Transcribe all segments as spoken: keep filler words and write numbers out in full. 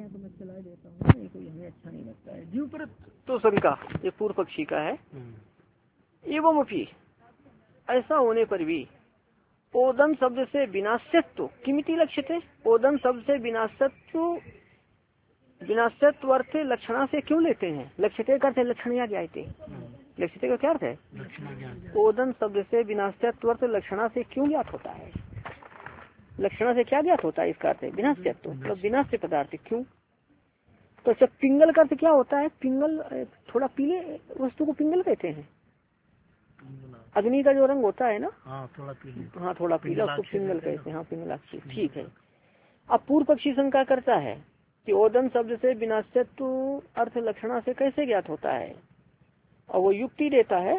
हैं तो मैं चला देता हूँ, ये कोई हमें अच्छा नहीं लगता है। जीव पर तो शंका ये पूर्व पक्षी का है। एवं अपि ऐसा होने पर भी ओदन शब्द से विनाश्यत्व किमिति लक्ष्यते, ओदन शब्द से विनाश्यत्व विनाश्यत्व अर्थ लक्षणा से क्यों लेते हैं? लक्ष्यते का अर्थ लक्षण या ज्ञाते, लक्ष्यते का क्या अर्थ है? ओदन शब्द से विनाश्यत्व अर्थ लक्षणा से क्यों ज्ञात होता है? लक्षणा से क्या ज्ञात होता है? इसका अर्थ है विनाश्यत्व मतलब विनाश्य पदार्थ क्यों। तो जब पिंगल का अर्थ क्या होता है? पिंगल थोड़ा पीले वस्तु को पिंगल कहते हैं। अग्नि का जो रंग होता है ना, हाँ थोड़ा पीला, हाँ थोड़ा पीला उसको पिंगल कहते हैं। हाँ पिंगलाक्षी, ठीक है। अब पूर्व पक्षी शंका करता है कि ओदन शब्द से विनाश्यत्व अर्थ लक्षणा से कैसे ज्ञात होता है, और वो युक्ति देता है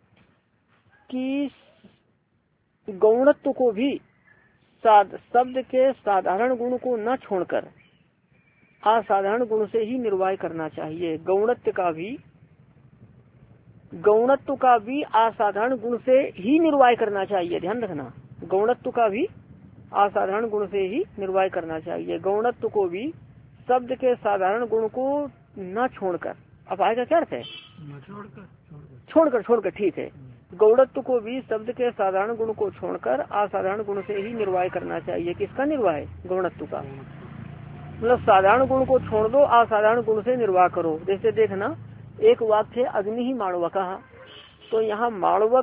कि गौणत्व को भी शब्द के साधारण गुण को न छोड़कर असाधारण गुण से ही निर्वाह करना चाहिए। गौणत्व का भी गौणत्व का भी असाधारण गुण से ही निर्वाह करना चाहिए। ध्यान रखना, गौणत्व का भी असाधारण गुण से ही निर्वाह करना चाहिए। गौणत्व को भी शब्द के साधारण गुण को न छोड़कर, अब आएगा क्या अर्थ है? छोड़कर छोड़कर छोड़कर ठीक है। गौणत्व को भी शब्द के साधारण गुण को छोड़कर असाधारण गुण से ही निर्वाह करना चाहिए। किसका निर्वाह? गौणत्व का। मतलब साधारण गुण को छोड़ दो, असाधारण गुण से निर्वाह करो। जैसे देखना, एक वाक्य अग्नि ही माणवका, तो यहाँ माणवक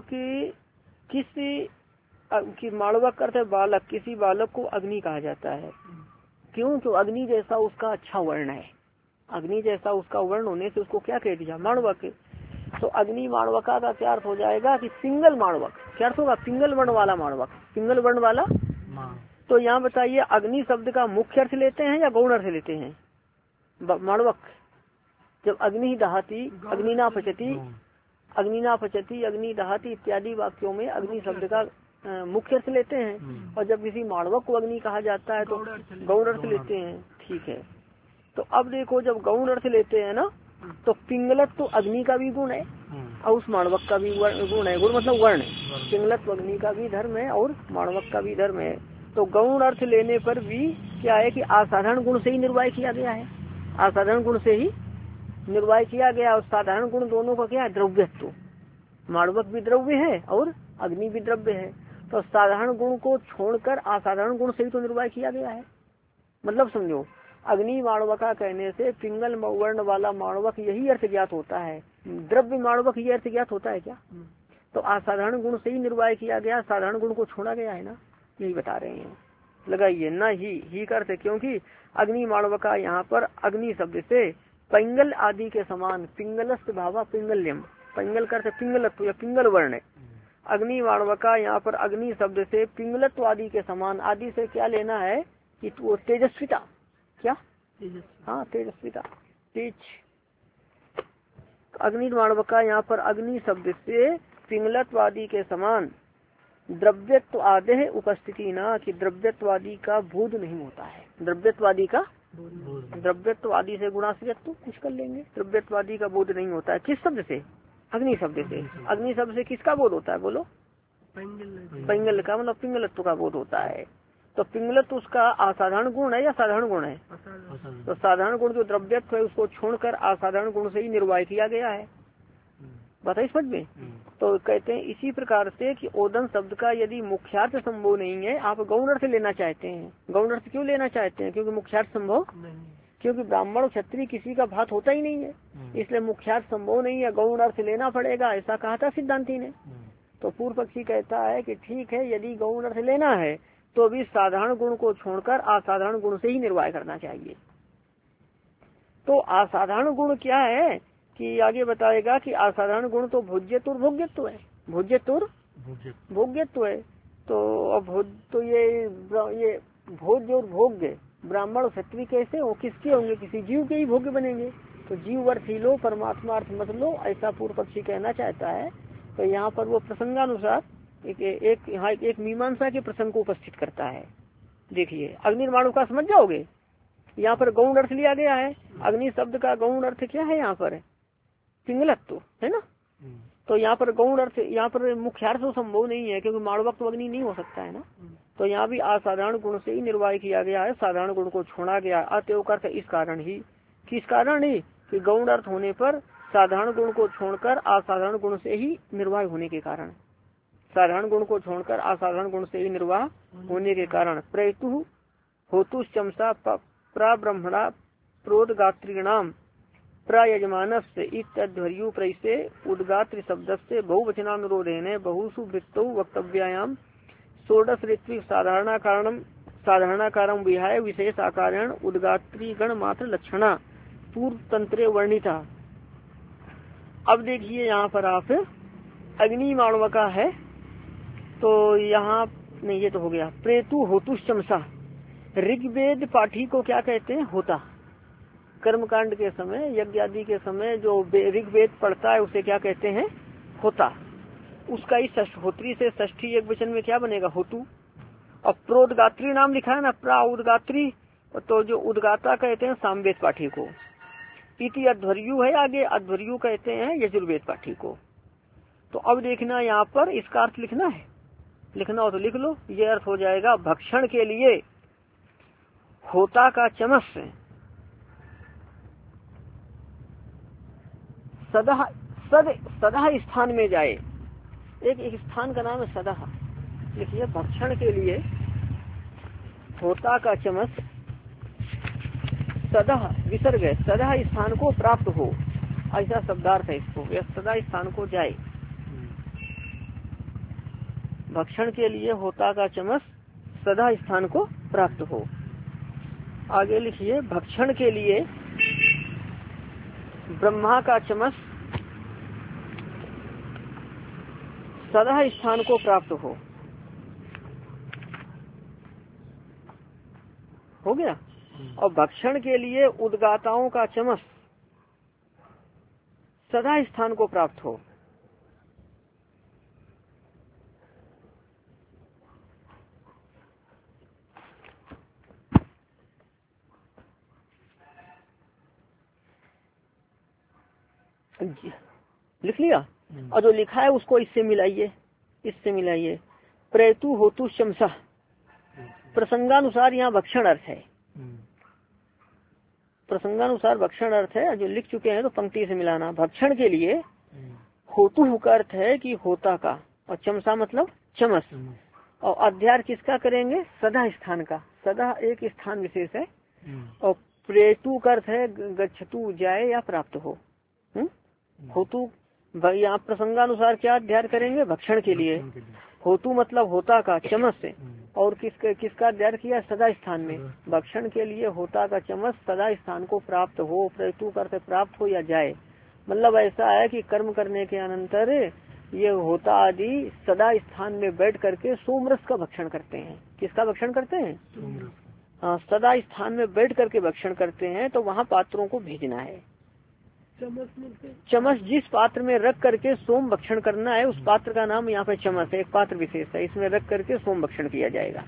किसी कि माणवक अर्थ है बालक, किसी बालक को अग्नि कहा जाता है। क्यों? तो अग्नि जैसा उसका अच्छा वर्ण है, अग्नि जैसा उसका वर्ण होने से उसको क्या कह दिया? माणवक। तो अग्नि माणवका का क्या अर्थ हो जाएगा कि पिंगल माणवक। क्या अर्थ होगा? पिंगल वर्ण वाला माणवक, पिंगल वर्ण वाला। तो यहाँ बताइए अग्नि शब्द का मुख्य अर्थ लेते हैं या गौण अर्थ लेते हैं? माणवक जब अग्नि दहाती, अग्नि ना पचती, अग्नि ना पचती, अग्नि दहाती इत्यादि वाक्यों में अग्नि शब्द का मुख्य अर्थ लेते हैं, और जब किसी माणवक को अग्नि कहा जाता है तो गौण अर्थ लेते हैं। ठीक है, तो अब देखो जब गौण अर्थ लेते हैं ना, तो पिंगलत तो अग्नि का भी गुण है और उस माणवक का भी गुण है। गुण मतलब वर्ण, पिंगलत तो अग्नि का भी धर्म है और माणवक का भी धर्म है। तो गौण अर्थ लेने पर भी क्या है कि असाधारण गुण से ही निर्वाह किया गया है, असाधारण गुण से ही निर्वाह किया गया। और साधारण गुण दोनों का क्या है? द्रव्यत्व। माणवक भी द्रव्य है और अग्नि भी द्रव्य है, तो साधारण गुण को छोड़कर असाधारण गुण से ही तो निर्वाह किया गया है। मतलब समझो, अग्नि माणवका कहने से पिंगल वर्ण वाला माणवक यही अर्थ ज्ञात होता है, द्रव्य माणवक ये अर्थ ज्ञात होता है क्या? तो असाधारण गुण से ही निर्वाह किया गया, साधारण गुण को छोड़ा गया है ना, यही बता रहे हैं। लगाइए ना ही ही का अर्थ, क्योंकि अग्नि माणवका यहाँ पर अग्नि शब्द से पिंगल आदि के समान, पिंगलस्त भावा पिंगल्यम, पिंगल का अर्थ पिंगलत्व या पिंगल वर्ण है। अग्नि माणवका यहाँ पर अग्नि शब्द से पिंगलत्व आदि के समान, आदि से क्या लेना है कि वो तेजस्विता, क्या? हाँ तेजस्विता, तेज। अग्नि माणवका यहाँ पर अग्नि शब्द से पिंगलत्व आदि के समान द्रव्यत्व आदि उपस्थिति ना, कि द्रव्यत्वादि का बोध नहीं होता है। द्रव्यत्वादि का द्रव्यत्वादि से गुणाश्रयत्व कुछ कर लेंगे, द्रव्यत्वादि का बोध नहीं होता है। किस शब्द से? अग्नि शब्द से। अग्नि शब्द से किसका बोध होता है? बोलो। पिंगल का, मतलब पिंगलत्व का बोध होता है। तो पिंगलत्व उसका असाधारण गुण है या साधारण गुण है? तो साधारण गुण जो द्रव्यत्व है उसको छोड़कर असाधारण गुण से ही निर्वाह किया गया है। बताइए समझ में। तो कहते हैं इसी प्रकार से कि ओदन शब्द का यदि मुख्यार्थ संभव नहीं है, आप गौण अर्थ लेना चाहते हैं। गौण अर्थ क्यों लेना चाहते हैं? क्योंकि मुख्यार्थ संभव, क्योंकि ब्राह्मण और क्षत्रिय किसी का भात होता ही नहीं है, इसलिए मुख्यार्थ संभव नहीं है, गौण अर्थ लेना पड़ेगा, ऐसा कहा था सिद्धांति ने। तो पूर्व पक्षी कहता है कि ठीक है, यदि गौण अर्थ लेना है तो भी साधारण गुण को छोड़कर असाधारण गुण से ही निर्वाह करना चाहिए। तो असाधारण गुण क्या है कि आगे बताएगा कि असाधारण गुण तो भोज्यत्व और भोग्यत्व है। भोज्यत्व और भोग्यत्व है। तो अब तो ये ये भोज्य और भोग्य ब्राह्मण और क्षत्रिय कैसे हो, किसके होंगे? किसी जीव के ही भोग्य बनेंगे। तो जीव अर्थ ही लो, परमात्मा अर्थ मत लो, ऐसा पूर्व पक्षी कहना चाहता है। तो यहाँ पर वो प्रसंगानुसार एक एक यहाँ एक मीमांसा के प्रसंग को उपस्थित करता है। देखिए अग्निर्माण का समझ जाओगे, यहाँ पर गौण अर्थ लिया गया है। अग्नि शब्द का गौण अर्थ क्या है? यहाँ पर पिंगलत्व है ना। तो यहाँ पर गौण अर्थ, यहाँ पर मुख्यार्थ तो संभव नहीं है, क्योंकि माणवक तो अग्नि नहीं हो सकता है ना। तो यहाँ भी असाधारण गुण से ही निर्वाह किया गया है, साधारण गुण को छोड़ा गया। अतएव अर्थ इस कारण ही, किस कारण ही कि गौण अर्थ होने पर साधारण गुण को छोड़कर असाधारण गुण से ही निर्वाह होने के कारण, साधारण गुण को छोड़कर असाधारण गुण से ही निर्वाह होने के कारण प्रेतु होतु चमसा प्राब्रह्मणा प्रोदगात्रीणाम प्रयजमान से इत्यध्वर्यु प्रैसे उद्गात्र शब्द से बहुवचनानुरोधेन बहुसु वृत्तौ वक्तव्यायाम षोडश ऋत्विक साधारण कारणम साधारण कारण विहाय विशेष आकारण उद्गात्री गण मात्र लक्षणा पूर्व तंत्रे वर्णिता। अब देखिए यहाँ पर आप अग्नि माणवका है, तो यहाँ नहीं, ये तो हो गया। प्रेतु होतुश्चमसा, ऋग्वेद पाठी को क्या कहते हैं? होता। कर्मकांड के समय, यज्ञ आदि के समय जो ऋग्वेद पढ़ता है उसे क्या कहते हैं? होता। उसका ही होत्री से षष्ठी एक वचन में क्या बनेगा? होतु। और प्रोदगात्री नाम लिखा है ना, प्रा उद्गात्री, तो जो उद्गाता कहते हैं सामवेद पाठी को। इति अध्वर्यु है आगे, अध्वर्यु कहते हैं यजुर्वेद पाठी को। तो अब देखना यहाँ पर इसका अर्थ लिखना है, लिखना हो तो लिख लो। ये अर्थ हो जाएगा भक्षण के लिए होता का चमस सदा सद सदा स्थान में जाए। एक, एक स्थान का नाम है सदा, लिखिए भक्षण के लिए होता का चमस सदा विसर्ग है, सदा स्थान को प्राप्त हो, ऐसा शब्दार्थ है इसको। यह सदा स्थान को जाए, भक्षण के लिए होता का चमस सदा स्थान को प्राप्त हो। आगे लिखिए भक्षण के लिए ब्रह्मा का चमस सदा स्थान को प्राप्त हो। हो गया। और भक्षण के लिए उद्गाताओं का चमस सदा स्थान को प्राप्त हो। लिख लिया। और जो लिखा है उसको इससे मिलाइए, इससे मिलाइए। प्रेतु होतु शमसा, प्रसंगानुसार यहाँ भक्षण अर्थ है, प्रसंगानुसार भक्षण अर्थ है। जो लिख चुके हैं तो पंक्ति से मिलाना। भक्षण के लिए होतु का अर्थ है कि होता का, और चमसा मतलब चमस। और अध्यार किसका करेंगे? सदा स्थान का। सदा एक स्थान विशेष है। और प्रेतु का अर्थ है गच्छतु, जाए या प्राप्त हो। होतु यहाँ प्रसंगानुसार क्या अध्ययन करेंगे? भक्षण के लिए। होतु मतलब होता का, चमस से। और किस किसका अध्ययन किया? सदा स्थान में। भक्षण के लिए होता का चमस सदा स्थान को प्राप्त हो। प्रेतु करते प्राप्त हो या जाए, मतलब ऐसा है कि कर्म करने के अनंतर ये होता आदि सदा स्थान में बैठ करके सोमरस का भक्षण करते हैं। किसका भक्षण करते हैं? हाँ, सदा स्थान में बैठ करके भक्षण करते हैं। तो वहाँ पात्रों को भेजना है। चमस चमस जिस पात्र में रख करके सोम भक्षण करना है, उस पात्र का नाम यहाँ पे चमस है। एक पात्र विशेष है, इसमें रख करके सोम भक्षण किया जाएगा।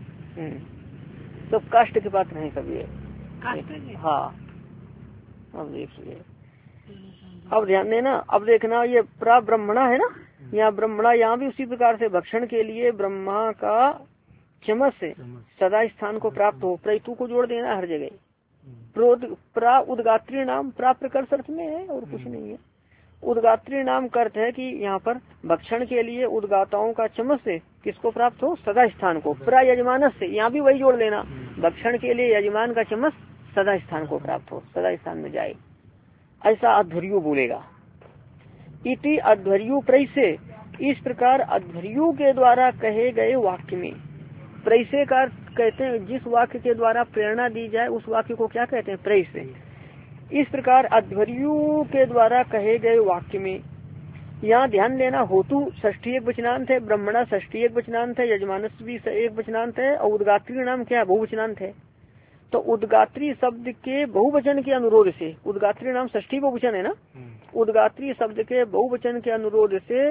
तो काष्ठ के पात्र हैं सब ये। हाँ, अब देखिए, अब ध्यान देना। अब देखना, ये प्रा ब्रह्मणा है ना, यहाँ ब्रह्मणा, यहाँ भी उसी प्रकार से भक्षण के लिए ब्रह्मा का चमस से सदा स्थान को प्राप्त हो। प्रेतु को जोड़ देना हर जगह। प्रा उद्गात्री नाम, प्रा प्रकर्ष अर्थ में है और कुछ नहीं है। उद्गात्री नाम का अर्थ है कि यहाँ पर भक्षण के लिए उद्गाताओं का चमस से किसको प्राप्त हो? सदा स्थान को। प्रा यजमान से, यहाँ भी वही जोड़ लेना। भक्षण के लिए यजमान का चमस सदा स्थान को प्राप्त हो, सदा स्थान में जाए, ऐसा अध्वर्यु बोलेगा। इति अध्वर्यु प्रैसे, इस प्रकार अध्वर्यु के द्वारा कहे गए वाक्य में, प्रैसे का कहते हैं जिस वाक्य के द्वारा प्रेरणा दी जाए उस वाक्य को क्या कहते हैं? प्रैसे। इस प्रकार अध्वर्यु के द्वारा कहे गए वाक्य में, यहाँ ध्यान देना, होतु षष्ठी एक वचनांत है, ब्रह्मणा षष्ठी एक वचनांत है, यजमानस भी एक वचनांत है, और उद्गात्री नाम क्या है? बहुवचनांत है। तो उद्गात्री शब्द के बहुवचन के अनुरोध से, उद्गात्री नाम षष्ठी बहुवचन है ना, उद्गात्री शब्द के बहुवचन के अनुरोध से,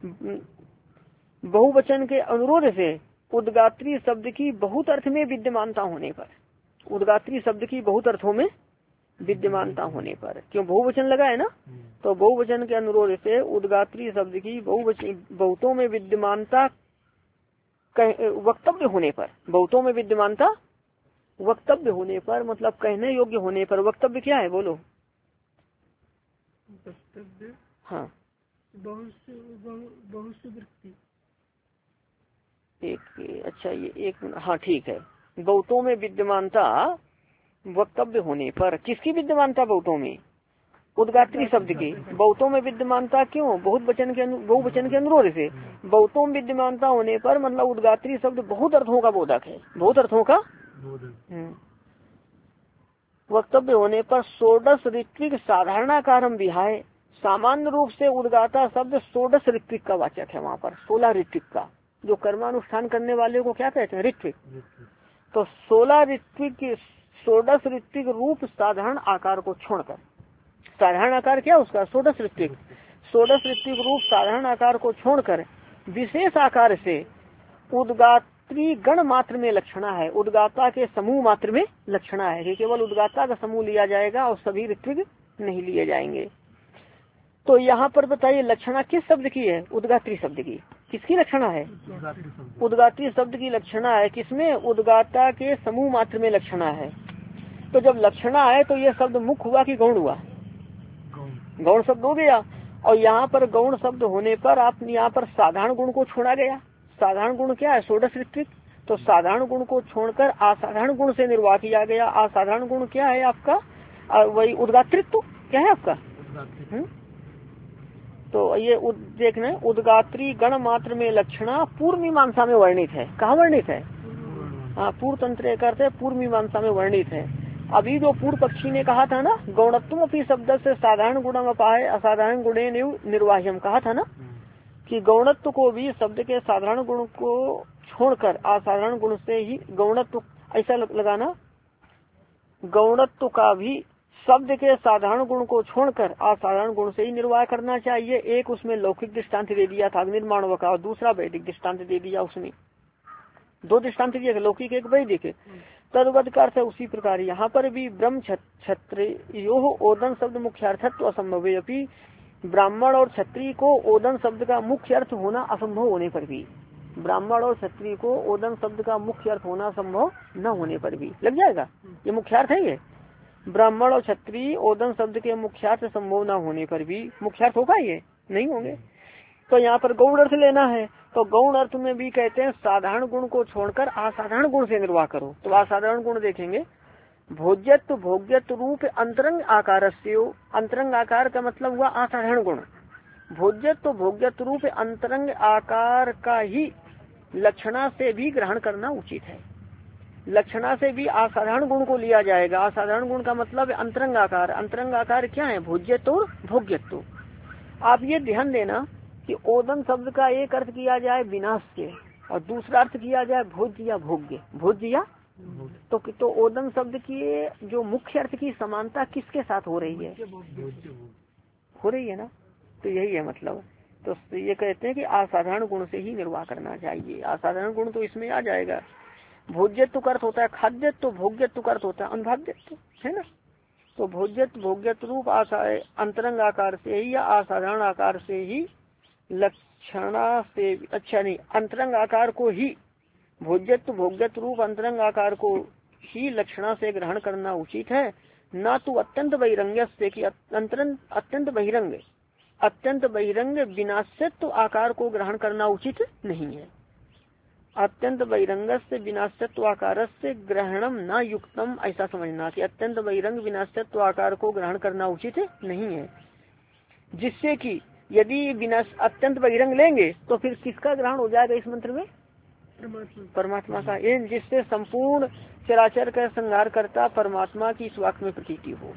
बहुवचन के अनुरोध से उद्गात्री शब्द की बहुत अर्थ में विद्यमानता होने पर, उद्गात्री शब्द की बहुत अर्थों में विद्यमानता होने पर, क्यों बहुवचन लगा है ना, तो बहुवचन के अनुरोध से उद्गात्री शब्द की बहुवचन बहुतों में विद्यमानता वक्तव्य होने पर, बहुतों में विद्यमानता वक्तव्य होने पर, मतलब कहने योग्य होने पर। वक्तव्य क्या है बोलो? वक्तव्य हाँ बहुत वृत्ति एक, अच्छा ये एक, हाँ ठीक है। बहुतों में विद्यमानता वक्तव्य होने पर, किसकी विद्यमानता बहुतों में? उद्गात्री शब्द की। बहुतों में विद्यमानता क्यों? बहुत वचन के बहुवचन के अनुरोध से। बहुतों में विद्यमानता होने पर मतलब उद्गात्री शब्द बहुत अर्थों का बोधक है, बहुत अर्थों का वक्तव्य होने पर षोडश ऋत्विक साधारणाकारम विहाय, सामान्य रूप से उद्गाता शब्द षोडश ऋत्विक का वाचक है। वहाँ पर सोलह ऋत्विक का, जो कर्मानुष्ठान करने वाले को क्या कहते हैं? ऋत्विक। तो सोलह ऋत्विक, षोडश ऋत्विक रूप साधारण आकार को छोड़कर, साधारण आकार क्या उसका? षोडश ऋत्विक। षोडश ऋत्विक रूप साधारण आकार को छोड़कर विशेष आकार से उद्गात्री गण मात्र में लक्षणा है, उद्गाता के समूह मात्र में लक्षणा है कि केवल उद्गाता का समूह लिया जाएगा और सभी ऋत्विक नहीं लिए जाएंगे। तो यहाँ पर बताइए लक्षणा किस शब्द की है? उद्गात्री शब्द की। किसकी लक्षणा है? उद्गात्री शब्द की लक्षणा है। किसमें? उद्गाता के समूह मात्र में लक्षणा है। तो जब लक्षणा है तो ये शब्द मुख्य हुआ कि गौण हुआ? गौण शब्द हो गया। और यहाँ पर गौण शब्द होने पर आप यहाँ पर साधारण गुण को छोड़ा गया। साधारण गुण क्या है? षोडश ऋत्विक। तो साधारण गुण को छोड़कर असाधारण गुण से निर्वाह किया गया। असाधारण गुण क्या है आपका? वही उद्गात्रित्व क्या है आपका? हुँ? तो ये देखना, उद्गात्री गण मात्र में लक्षणा पूर्व मीमांसा में वर्णित है। कहाँ वर्णित है? हाँ, पूर्व तंत्र करते पूर्व मीमांसा में वर्णित है। अभी जो पूर्व पक्षी ने कहा था ना, गौणत्व अपनी शब्द से साधारण गुणम अपाय असाधारण गुणे निर्वाह्यम, कहा था ना कि गौणत्व को भी शब्द के साधारण गुण को छोड़कर असाधारण गुण से ही गौणत्व, ऐसा लगाना, गौणत्व का भी शब्द के साधारण गुण को छोड़कर असाधारण गुण से ही निर्वाह करना चाहिए। एक उसमें लौकिक दृष्टांत दे दिया था अग्निर्माण का, और दूसरा वैदिक दृष्टांत दे दिया। उसमें दो दृष्टांत दिए, लौकिक एक वैदिक। तद्वत का अर्थ उसी प्रकार यहाँ पर भी ब्रह्म क्षत्रियो ओदन शब्द मुख्यार्थत्व असंभव है। अभी ब्राह्मण और क्षत्रिय को ओदन शब्द का मुख्य अर्थ होना असंभव होने पर भी, ब्राह्मण और क्षत्रिय को ओदन शब्द का मुख्य अर्थ होना संभव न होने पर भी लग जाएगा। ये मुख्यार्थ है। ये ब्राह्मण और क्षत्रिय ओदन शब्द के मुख्यार्थ संभव न होने पर भी मुख्यार्थ होगा? ये नहीं होंगे। तो यहाँ पर गौण अर्थ लेना है। तो गौण अर्थ में भी कहते हैं साधारण गुण को छोड़कर असाधारण गुण से निर्वाह करो। तो असाधारण गुण देखेंगे, भोज्यत्व भोग्यत्व रूप अंतरंग आकार से, अंतरंग आकार का मतलब हुआ असाधारण गुण। भोज्यत्व भोग्यत्व रूप अंतरंग आकार का ही लक्षणा से भी ग्रहण करना उचित है। लक्षणा से भी असाधारण गुण को लिया जाएगा। असाधारण गुण का मतलब अंतरंग आकार। अंतरंग आकार क्या है? भोज्यत्व और भोग्यत्व। आप ये ध्यान देना कि ओदन शब्द का एक अर्थ किया जाए विनाश से और दूसरा अर्थ किया जाए भोज्य या भोग्य। भोज्य या तो, तो ओदन शब्द की जो मुख्य अर्थ की समानता किसके साथ हो रही है? हो रही है ना। तो यही है मतलब। तो ये कहते हैं कि असाधारण गुण से ही निर्वाह करना चाहिए। असाधारण गुण तो इसमें आ जाएगा। भोज्यत्व का अर्थ होता है खाद्यत्व, भोग्यत्व का अर्थ होता है अनुभाव्यत्व, है ना। तो भोज्यत्व भोग्यत्व रूप अंतरंग आकार से ही या असाधारण आकार से ही लक्षणा से, अच्छा नहीं, अंतरंग आकार को ही, भोज्यत्व भोग्यत्व रूप अंतरंग आकार को ही लक्षणा से ग्रहण करना उचित है। न तो अत्यंत बहिरंग से कि अंतरंग अत्यंत बहिरंग अत्यंत बहिरंग विनाशत्व आकार को ग्रहण करना उचित नहीं है। अत्यंत बहिरंग से विनाशत्व आकार से ग्रहणम न युक्तम, ऐसा समझना कि अत्यंत बहिरंग विनाशत्व आकार को ग्रहण करना उचित नहीं है। जिससे कि यदि विनाश अत्यंत बहिरंग लेंगे तो फिर किसका ग्रहण हो जाएगा इस मंत्र में? परमात्मा का। इन जिससे संपूर्ण चराचर का संहार करता परमात्मा की इस वाक्य में प्रतीति हो,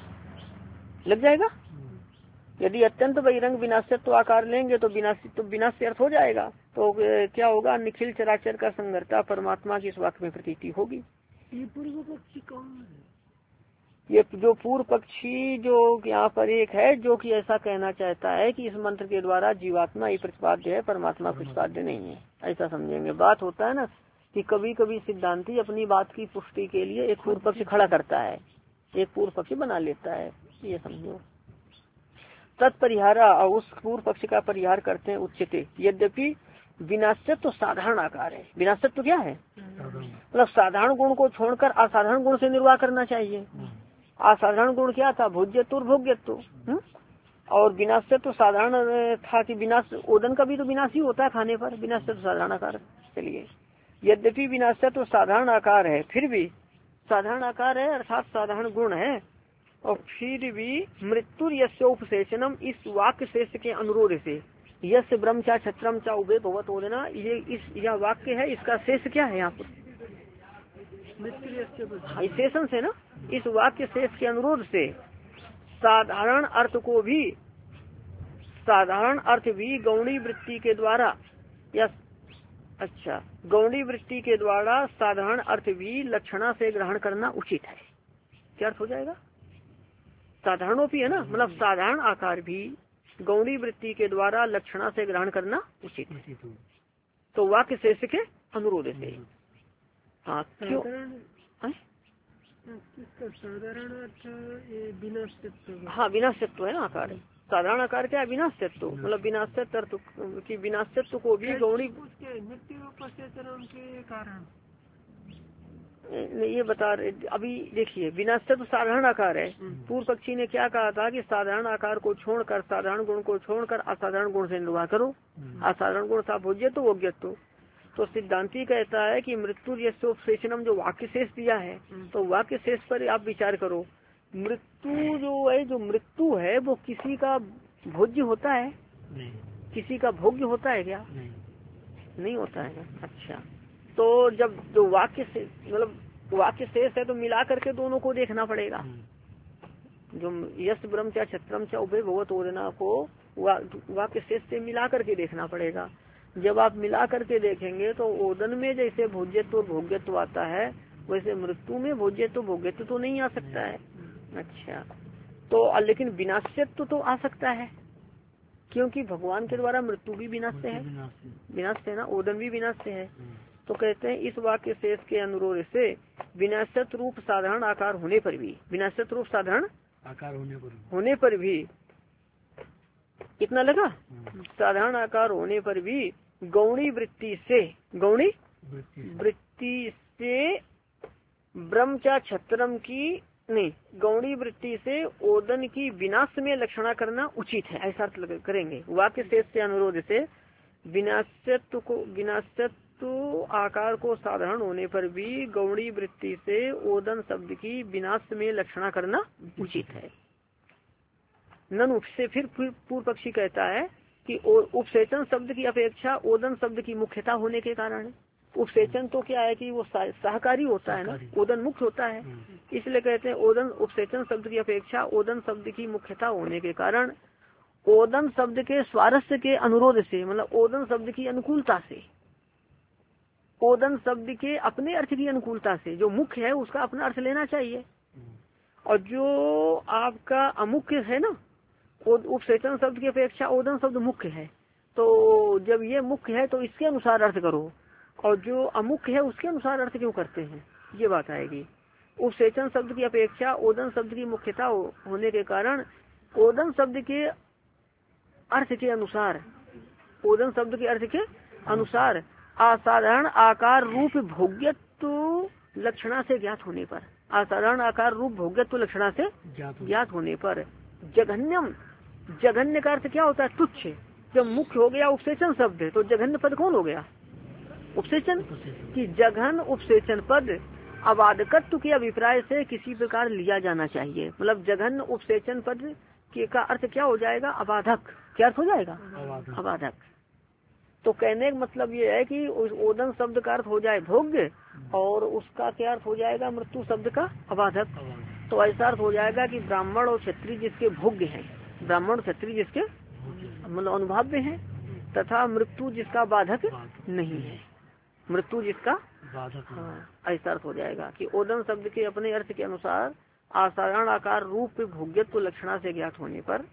लग जाएगा। यदि अत्यंत बहिरंग विनाशत्व आकार लेंगे तो विनाश तो विनाश से अर्थ हो जाएगा। तो क्या होगा? निखिल चराचर का संहर्ता परमात्मा की इस वाक्य में प्रतीति होगी। ये पूर्व पक्षी कौन है? ये जो पूर्व पक्षी जो यहाँ पर एक है जो कि ऐसा कहना चाहता है कि इस मंत्र के द्वारा जीवात्मा ही प्रतिपाद्य है, परमात्मा प्रतिपाद्य नहीं है, ऐसा समझेंगे। बात होता है ना कि कभी कभी सिद्धांती अपनी बात की पुष्टि के लिए एक पूर्व पक्ष खड़ा करता है, एक पूर्व पक्ष बना लेता है, ये समझो। तत्परिहारा, उस पूर्व पक्ष का परिहार करते हैं उच्चते। यद्यपि विनाश्यत्व तो साधारण आकार है। विनाश्यत्व तो क्या है, मतलब साधारण गुण को छोड़कर असाधारण गुण से निर्वाह करना चाहिए। असाधारण गुण क्या था, भोज्यत्व और भोग्यत्व। और विनाश्यत्व तो साधारण था कि विनाश, ओदन का भी तो विनाश ही होता है खाने पर। विनाश्यत्व तो साधारण आकार। चलिए, यद्यपि विनाश्यत्व तो साधारण आकार है, फिर भी साधारण आकार है अर्थात साधारण गुण है, और फिर भी मृत्यु यस्य उपसेचनम, इस वाक्य शेष के अनुरोध से, यश ब्रह्म चा छत्रम चा उभे भगवत ओदना, ये इस यह वाक्य है, इसका शेष क्या है यहाँ पर, शेषण से ना, इस वाक्य शेष के अनुरोध से साधारण अर्थ को भी, साधारण अर्थ भी गौणी वृत्ति के द्वारा, या अच्छा गौणी वृत्ति के द्वारा साधारण अर्थ भी लक्षणा से ग्रहण करना उचित है। क्या अर्थ हो जाएगा, साधारणोपी है ना, मतलब साधारण आकार भी गौणी वृत्ति के द्वारा लक्षणा से ग्रहण करना उचित है। तो वाक्य शेष के अनुरोध से। हाँ क्यों, साधारण अर्थ विनाश्यत्व, हाँ विनाश्यत्व है ना आकार, साधारण आकार क्या है, विनाश्यत्व, मतलब विनाश्यत्व अर्थ की विनाश्यत्व को भी गौणी मृत्यु के कारण ये बता रहे। अभी देखिए, विनाश्यत्व साधारण आकार है। पूर्व पक्षी ने क्या कहा था कि साधारण आकार को छोड़कर, साधारण गुण को छोड़कर असाधारण गुण से निर्वाह करो। असाधारण गुण था भोज्यत्व भोग्यत्व। तो सिद्धांती कहता है कि मृत्यु यशोपसेचनम जो वाक्य शेष दिया है, तो वाक्य शेष पर आप विचार करो। मृत्यु जो है, जो मृत्यु है वो किसी का भोज्य होता है, नहीं। किसी का भोग्य होता है क्या, नहीं, नहीं होता है। अच्छा, तो जब जो वाक्य से, मतलब वाक्य शेष है तो मिला करके दोनों को देखना पड़ेगा। जो यश ब्रह्म चा छत्रम चा उभय भगवत ओदना को वा, वाक्य शेष से मिला करके देखना पड़ेगा। जब आप मिला करके देखेंगे तो ओदन में जैसे भोज्यत्व और भोग्यत्व आता है, वैसे मृत्यु में भोज्यत्व भोग्यत्व तो नहीं आ सकता है। अच्छा, तो लेकिन विनाश्यत्व तो आ सकता है, क्योंकि भगवान के द्वारा मृत्यु भी विनाश है, विनाश है ना, ओदन भी विनाश है। तो कहते हैं इस वाक्य शेष के अनुरोध से विनाशत रूप साधारण आकार होने पर भी, विनाशत रूप साधारण आकार होने पर होने पर भी कितना लगा, साधारण आकार होने पर भी गौणी वृत्ति से, गौणी वृत्ति से ब्रह्मचा छत्रम की नहीं, गौणी वृत्ति से ओदन की विनाश में लक्षणा करना उचित है, ऐसा अर्थ करेंगे। वाक्य शेष के अनुरोध से विनाशत्व को, विनाशत्व आकार को साधारण होने पर भी गौणी वृत्ति से ओदन शब्द की विनाश में लक्षणा करना उचित है। ननु से फिर पूर्व पक्षी कहता है कि उपसेचन शब्द की अपेक्षा ओदन शब्द की मुख्यता होने के कारण, उपसेचन तो क्या है कि वो सहकारी होता है ना, ओदन मुख्य होता है, इसलिए कहते हैं ओदन, उपसेचन शब्द की अपेक्षा ओदन शब्द की मुख्यता होने के कारण ओदन शब्द के स्वारस्य के अनुरोध से, मतलब ओदन शब्द की अनुकूलता से, ओदन शब्द के अपने अर्थ की अनुकूलता से, जो मुख्य है उसका अपना अर्थ लेना चाहिए, और जो आपका अमुख्य है ना, उपसेचन शब्द की अपेक्षा ओदन शब्द मुख्य है, तो जब ये मुख्य है तो इसके अनुसार अर्थ करो, और जो अमुख्य है उसके अनुसार अर्थ क्यों करते हैं, ये बात आएगी। उपसेचन शब्द की अपेक्षा ओदन शब्द की मुख्यता हो, होने के कारण ओदन शब्द के अर्थ के अनुसार, ओदन शब्द के अर्थ के अनुसार असाधारण आकार रूप भोग्यत्व लक्षणा से ज्ञात होने पर, असाधारण आकार रूप भोग्यत्व लक्षणा से ज्ञात होने पर जघन्यम, जघन्य का अर्थ क्या होता है, तुच्छ। जब मुख्य हो गया उपसेचन शब्द तो जघन्य पद कौन हो गया, उपसेचन की। जघन उपसेचन पद अबाधकत्व के अभिप्राय से किसी प्रकार लिया जाना चाहिए, मतलब जघन उपसेचन पद के का अर्थ क्या हो जाएगा, अबाधक। क्या अर्थ हो जाएगा, अबाधक। तो कहने का मतलब ये है कि उस ओदन शब्द का अर्थ हो जाए भोग्य, और उसका क्या अर्थ हो जाएगा, मृत्यु शब्द का अबाधक। तो ऐसा अर्थ हो जाएगा कि ब्राह्मण और क्षत्रिय जिसके भोग्य हैं, ब्राह्मण और क्षत्रिय जिसके मतलब अनुभाव्य हैं, तथा मृत्यु जिसका बाधक नहीं है, मृत्यु जिसका बाधक, हाँ, ऐसा अर्थ हो जाएगा कि ओदन शब्द के अपने अर्थ के अनुसार असाधारण आकार रूप भोग्यत्व लक्षणा से ज्ञात होने पर,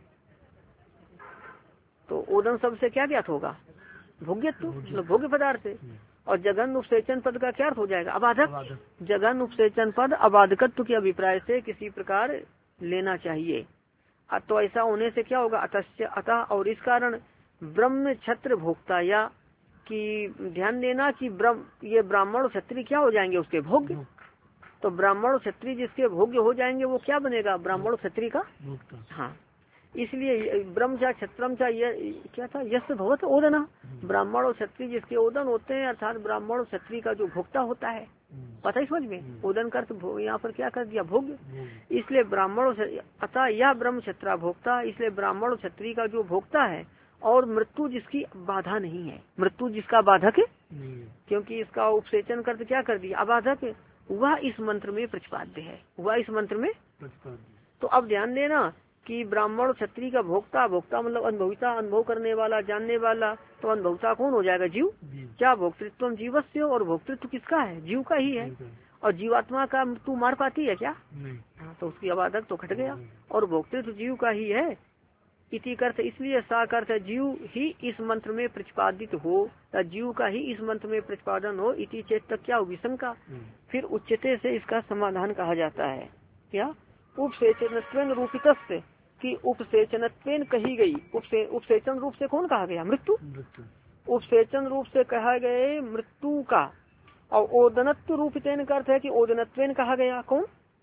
तो ओदन शब्द से क्या ज्ञात होगा, भोग्यत्व, मतलब भोग्य पदार्थ से। और जघन उपसेचन पद का क्या अर्थ हो जाएगा, अबाधक। जघन उपसेचन पद अबाधकत्व के अभिप्राय से किसी प्रकार लेना चाहिए। तो ऐसा होने से क्या होगा, अतः अतः और इस कारण ब्रह्म छत्र भोक्ता या कि ध्यान देना कि ब्रह्म ये ब्राह्मण और क्षत्रिय क्या हो जाएंगे, उसके भोग्य। तो ब्राह्मण और क्षत्रिय जिसके भोग्य हो जाएंगे वो क्या बनेगा, ब्राह्मण और क्षत्रिय का। हाँ, इसलिए ब्रह्मचा क्षत्रमचा ये क्या था, यश भगवत ओदना, ब्राह्मण और क्षत्रिय जिसके ओदन होते हैं, अर्थात ब्राह्मण और क्षत्रिय का जो भोक्ता होता है, पता ही समझ में, ओदन का यहाँ पर क्या कर दिया, भोग्य। इसलिए ब्राह्मण और अतः यह ब्रह्म क्षत्रा भोक्ता, इसलिए ब्राह्मण और क्षत्रिय का जो भोक्ता है और मृत्यु जिसकी बाधा नहीं है, मृत्यु जिसका बाधक है, क्योंकि इसका उपसेचन कर क्या कर दिया, अबाधक, वह इस मंत्र में प्रतिपाद्य है, वह इस मंत्र में। तो अब ध्यान देना कि ब्राह्मण और क्षत्रिय का भोक्ता, भोक्ता मतलब अनुभविता, अनुभव करने वाला, जानने वाला, तो अनुभवता कौन हो जाएगा, जीव। क्या भोक्तृत्व जीवस्य, और भोक्तृत्व किसका है, जीव का ही है। और जीवात्मा का मृत्यु मार पाती है क्या, हाँ, तो उसकी अबाधक तो घट गया, और भोक्तृत्व जीव का ही है। इति अर्थ, इसलिए सा अर्थ जीव ही इस मंत्र में प्रतिपादित हो, जीव का ही इस मंत्र में प्रतिपादन हो। इति चेत तक क्या होगी शंका, फिर उच्चते से इसका समाधान कहा जाता है। क्या उपसेचन रूपित की उपसेचन कही गई, उपसे, उपसेचन रूप से कौन कहा गया, मृत्यु। उपसेचन रूप से कहा गए मृत्यु का, और ओदनत्व रूपितेन का अर्थ है कि ओदनत्वेन कहा गया कौन,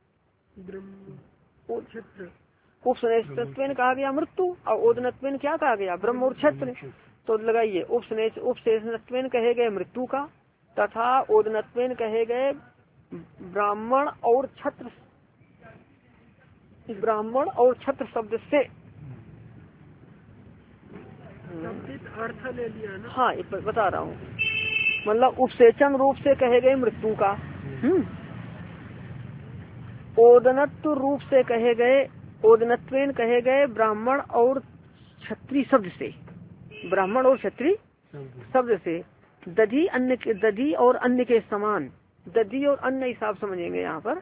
उपसनेचत्वेन कहा गया मृत्यु, और ओदनत्वेन क्या कहा गया, ब्रह्म और क्षत्र। तो लगाइए, उपसनेच उपसेचनत्वेन कहे गए मृत्यु का, तथा ओदनत्वेन कहे गए ब्राह्मण और क्षत्र, ब्राह्मण और क्षत्र शब्द से अर्थ ले लिया ना। हाँ, बता रहा हूँ, मतलब उपसेचन रूप से कहे गए मृत्यु का, हम्म, ओदनत्व रूप से कहे गए, ओदनत्वेन कहे गए ब्राह्मण और क्षत्रिय शब्द से, ब्राह्मण और क्षत्रिय शब्द से, दधी अन्य के, दधी और अन्य के समान, दधी और अन्य हिसाब समझेंगे यहाँ पर।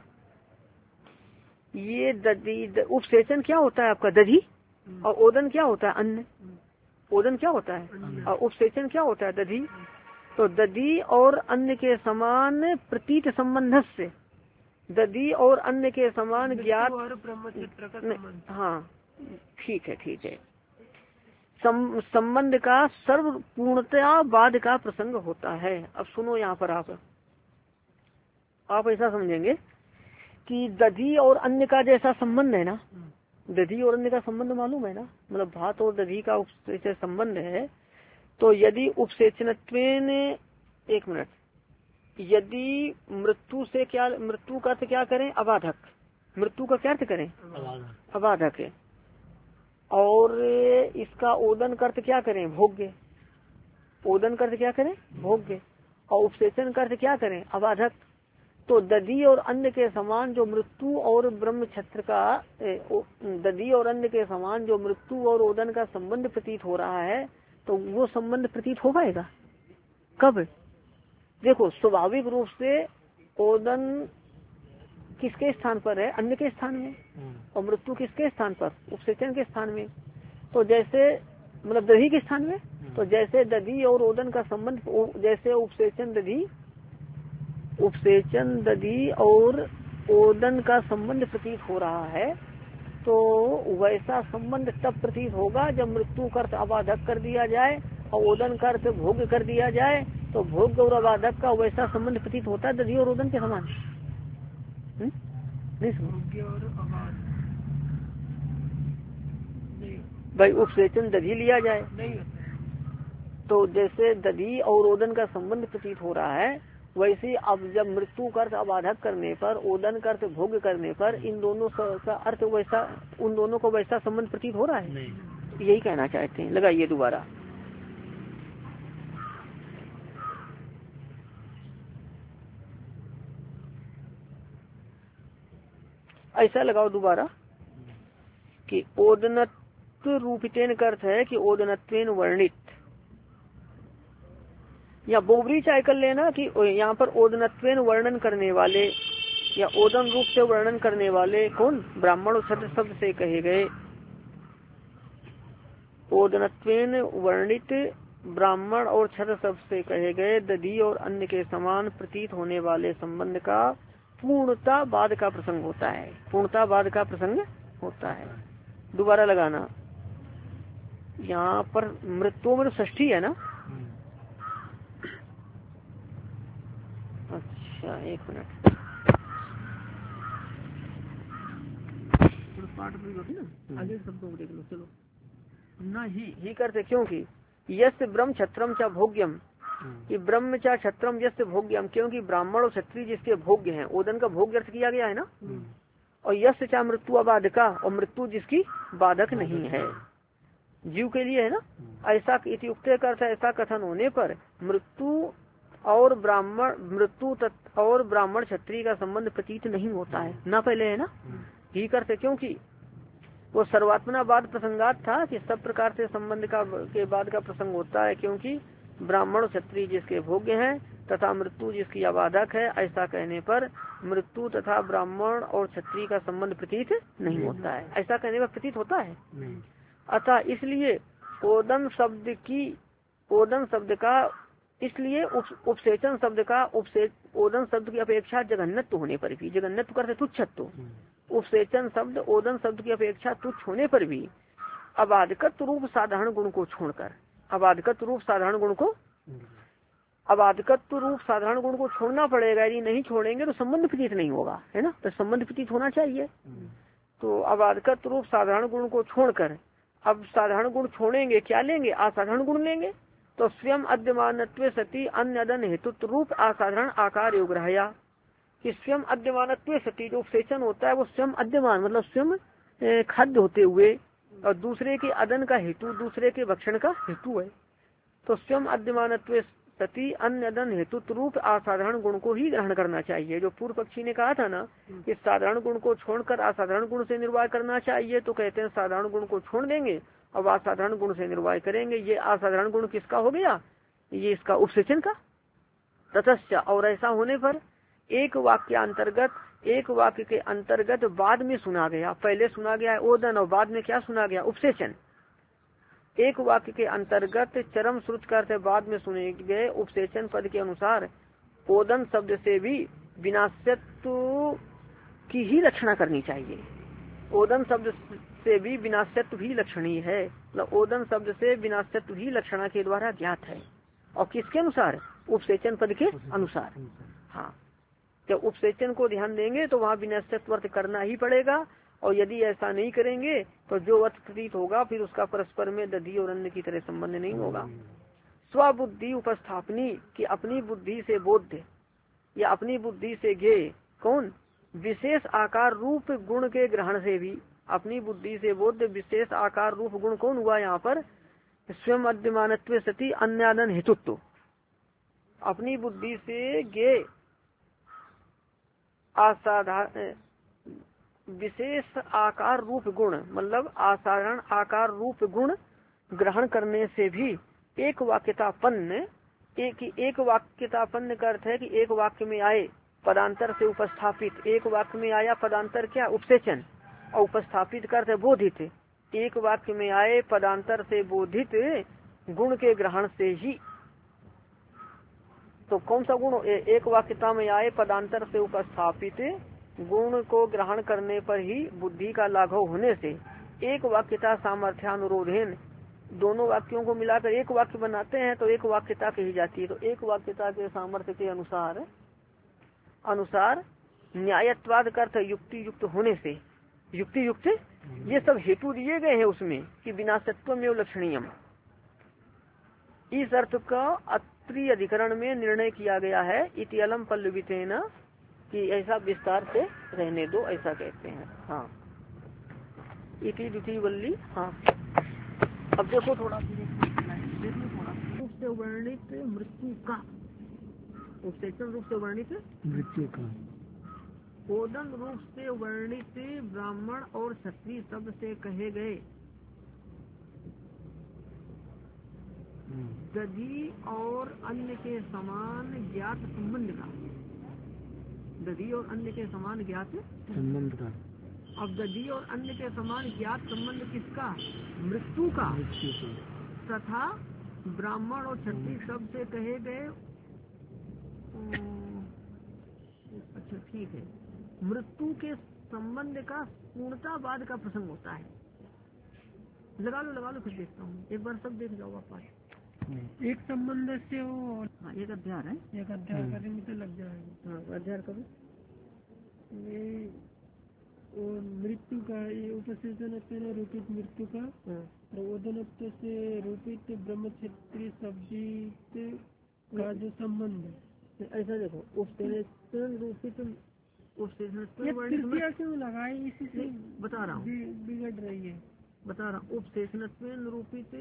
ये दधी, उपसेचन क्या होता है आपका, दधी, और ओदन क्या होता है, अन्न। ओदन क्या होता है और उपसेचन क्या होता है, दधी। तो दधी और अन्न के समान प्रतीत संबंध से, दधी और अन्न के समान ज्ञात, हाँ ठीक है ठीक है, सम, संबंध का सर्व पूर्णतया बाद का प्रसंग होता है। अब सुनो यहाँ पर, आप आप ऐसा समझेंगे कि दधी और अन्न का जैसा संबंध है ना, दधी और अन्न का संबंध मालूम है ना, मतलब भात और दधी का जैसे संबंध है। तो यदि उपसेचनत्वेन, एक मिनट, यदि मृत्यु से क्या, मृत्यु का अर्थ क्या करें, अबाधक, मृत्यु का क्या अर्थ करें, अबाधक है, और इसका ओदन का अर्थ क्या करें, भोग्य, ओदन का अर्थ क्या करें, भोग्य, और उपसेचन का अर्थ क्या करें, अबाधक। तो दधी और अन्न के समान जो मृत्यु और ब्रह्म क्षत्र का, दधी और अन्न के समान जो मृत्यु और ओदन का संबंध प्रतीत हो रहा है, तो वो संबंध प्रतीत हो पाएगा कब, देखो स्वाभाविक रूप से ओदन किसके स्थान पर है, अन्न के स्थान में, और मृत्यु किसके स्थान पर, उपसेचन के स्थान में। तो जैसे मतलब दधी के स्थान में, तो जैसे दधी और ओदन का संबंध, जैसे उपसेचन दधी, उपसेचन दधी और ओदन का संबंध प्रतीत हो रहा है, तो वैसा संबंध तब प्रतीत होगा जब मृत्यु का अर्थ अबाधक कर दिया जाए और ओदन का अर्थ भोग कर दिया जाए। तो भोग और अबाधक का वैसा संबंध प्रतीत होता है दधी और ओदन के समान। भाई उपसेचन दधी लिया जाए, तो जैसे दधी और ओदन का संबंध प्रतीत हो रहा है, वैसे अब जब मृत्यु का अर्थ अबाधक करने पर, ओदन का अर्थ भोग करने पर, इन दोनों का अर्थ वैसा, उन दोनों को वैसा संबंध प्रतीत हो रहा है, यही कहना चाहते हैं। लगाइए दोबारा, ऐसा लगाओ दोबारा कि ओदनत्व रूपितेन का अर्थ है कि ओदनत्वेन वर्णित, या बोबरी चाय कर लेना कि यहाँ पर ओदनत्वेन वर्णन करने वाले या ओदन रूप से वर्णन करने वाले कौन, ब्राह्मण और क्षत्र शब्द से कहे गए, ओदनत्वेन वर्णित ब्राह्मण और क्षत्र शब्द से कहे गए दधी और अन्न के समान प्रतीत होने वाले संबंध का पूर्णता बाद का प्रसंग होता है, पूर्णता बाद का प्रसंग होता है। दोबारा लगाना, यहाँ पर मृत्यु में षष्ठी है ना, अच्छा एक मिनट पाठ में ना आगे शब्दों को देख लो। चलो न ही ही करते क्योंकि यस्य ब्रह्म छत्रम च भोग्यम कि ब्रह्म चा छत्रम यस्य भोग्यम क्योंकि ब्राह्मण और क्षत्रिय जिसके भोग्य हैं, ओदन का भोग्य अर्थ किया गया है ना, और यस्य चा मृत्यु अबाधका और मृत्यु जिसकी बाधक नहीं है जीव के लिए है ना। ऐसा इतियुक्त का अर्थ ऐसा कथन होने पर मृत्यु और ब्राह्मण मृत्यु और ब्राह्मण क्षत्रिय का संबंध प्रतीत नहीं होता है ना, पहले है ना ही करते क्योंकि वो सर्वात्मनावाद प्रसंगात था कि सब प्रकार से संबंध का के बाद का प्रसंग होता है, क्योंकि ब्राह्मण क्षत्रिय जिसके भोग्य हैं तथा मृत्यु जिसकी अबाधक है, ऐसा कहने पर मृत्यु तथा ब्राह्मण और क्षत्रिय का संबंध प्रतीत नहीं होता है। ऐसा कहने पर प्रतीत होता है। अतः इसलिए ओदन शब्द की ओदन शब्द का इसलिए उप, उपसेचन शब्द का उपसे ओदन शब्द की अपेक्षा जगन्नत्व होने पर भी, जगन्नत्व करते तुच्छत्व, उपसेचन शब्द ओदन शब्द की अपेक्षा तुच्छ होने पर भी अबाधकत्व रूप साधारण गुण को छोड़कर अबाधकत्व रूप साधारण गुण को अबाधकत्व रूप साधारण गुण को छोड़ना पड़ेगा। यदि नहीं छोड़ेंगे तो संबंध प्रतीत नहीं होगा, है ना, तो संबंध प्रतीत होना चाहिए। तो अबाधकत्व रूप साधारण गुण को छोड़कर अब साधारण गुण छोड़ेंगे, क्या लेंगे, असाधारण गुण लेंगे। तो स्वयं अद्यमानत्व सती अन्य अदन हेतुत्व रूप असाधारण आकार योग रहा कि स्वयं अद्यमानत्व सती जो उपसेचन होता है वो स्वयं अद्यमान मतलब स्वयं खाद्य होते हुए और दूसरे के अदन का हेतु दूसरे के भक्षण का हेतु है। तो स्वयं अद्यमानत्व सती अन्य अदन हेतुत्व रूप असाधारण गुण को ही ग्रहण करना चाहिए। जो पूर्व पक्षी ने कहा था ना कि साधारण गुण को छोड़कर असाधारण गुण से निर्वाह करना चाहिए, तो कहते हैं साधारण गुण को छोड़ देंगे और असाधारण गुण से निर्वाह करेंगे। ये असाधारण गुण किसका हो गया, ये इसका उपसेचन का। ततश्च और ऐसा होने पर एक वाक्य अंतर्गत एक वाक्य के अंतर्गत बाद में सुना गया, पहले सुना गया ओदन और बाद में क्या सुना गया, उपसेचन। एक वाक्य के अंतर्गत चरम श्रुत का अर्थ बाद में सुने गए उपसेचन पद के अनुसार ओदन शब्द से भी विनाश्यत्व की ही लक्षणा करनी चाहिए। ओदन शब्द से भी विनाश्यत्व भी लक्षणीय है, मतलब ओदन शब्द से विनाश्यत्व भी लक्षणा के द्वारा ज्ञात है। और किसके अनुसार, उपसेचन पद के अनुसार। हाँ, जब उपसेचन को ध्यान देंगे तो वहाँ विनाश्यत्व अर्थ करना ही पड़ेगा, और यदि ऐसा नहीं करेंगे तो जो अर्थ प्रतीत होगा फिर उसका परस्पर में दधी और अन्य की तरह संबंध नहीं होगा। स्वबुद्धि उपस्थापनी कि अपनी बुद्धि से बोध्य या अपनी बुद्धि से ज्ञे कौन, विशेष आकार रूप गुण के ग्रहण से भी, अपनी बुद्धि से बोध्य विशेष आकार रूप गुण कौन हुआ यहाँ पर, स्वयं अद्यमानत्व सती अन्यादन हेतुत्व। अपनी बुद्धि से ज्ञे असाधारण विशेष आकार रूप गुण मतलब असाधारण आकार रूप गुण ग्रहण करने से भी एक वाक्यतापन्न एक एक वाक्यतापन्न का अर्थ है कि एक वाक्य में आए पदांतर से उपस्थापित, एक वाक्य में आया पदांतर क्या, उपसेचन, और उपस्थापित का अर्थ है बोधित। एक वाक्य में आए पदांतर से बोधित गुण के ग्रहण से ही, तो कौन सा गुण, एक वाक्यता में आए पदांतर से उपस्थापित गुण को ग्रहण करने पर ही बुद्धि का लाघव होने से एक वाक्यता सामर्थ्यानुरोधेन, दोनों वाक्यों को मिलाकर एक वाक्य बनाते हैं तो एक वाक्यता कही जाती है। तो एक वाक्यता के सामर्थ्य के अनुसार अनुसार न्यायत्वाद का अर्थ युक्ति युक्त होने से, युक्ति युक्त ये सब हेतु दिए गए हैं उसमें कि विनाशत्व में लक्षणीयम, इस अर्थ का अत्रि अधिकरण में निर्णय किया गया है। इति अलम पल्लवितेन कि ऐसा विस्तार से रहने दो, ऐसा कहते हैं। हाँ, इति द्वितीय वल्ली। हाँ, अब देखो थोड़ा रूप से वर्णित मृत्यु का, उपसेचन रूप से वर्णित मृत्यु का, ओदन रूप से वर्णित ब्राह्मण और क्षत्रिय शब्द से कहे गए दधी और अन्य के समान ज्ञात संबंध का, दधी और अन्य के समान ज्ञात संबंध का। अब दधी और अन्य के समान ज्ञात संबंध किसका, मृत्यु का, तथा ब्राह्मण और क्षत्रिय शब्द से कहे गए, अच्छा ठीक है, मृत्यु के संबंध का पूर्णतावाद का प्रसंग होता है। लगा लो लगा लो फिर देखता हूँ, एक बार सब देख जाओ आप। एक संबंध से वो हाँ, एक अध्याय है, एक अध्याय करेंगे तो लग जाएगा। हाँ अध्याय करो। ये वो मृत्यु का ये उपसेचन रूपित मृत्यु का प्रबोधनत्व से रूपित ब्रह्म क्षेत्रीय शब्दित का जो संबंध है। ऐसा देखो उपसेचन रूपित उपसेचन क्यों लगाए, इसी से बता रहा हूँ, बिगड़ रही है, बता रहा हूँ। उपसेचन निरूपित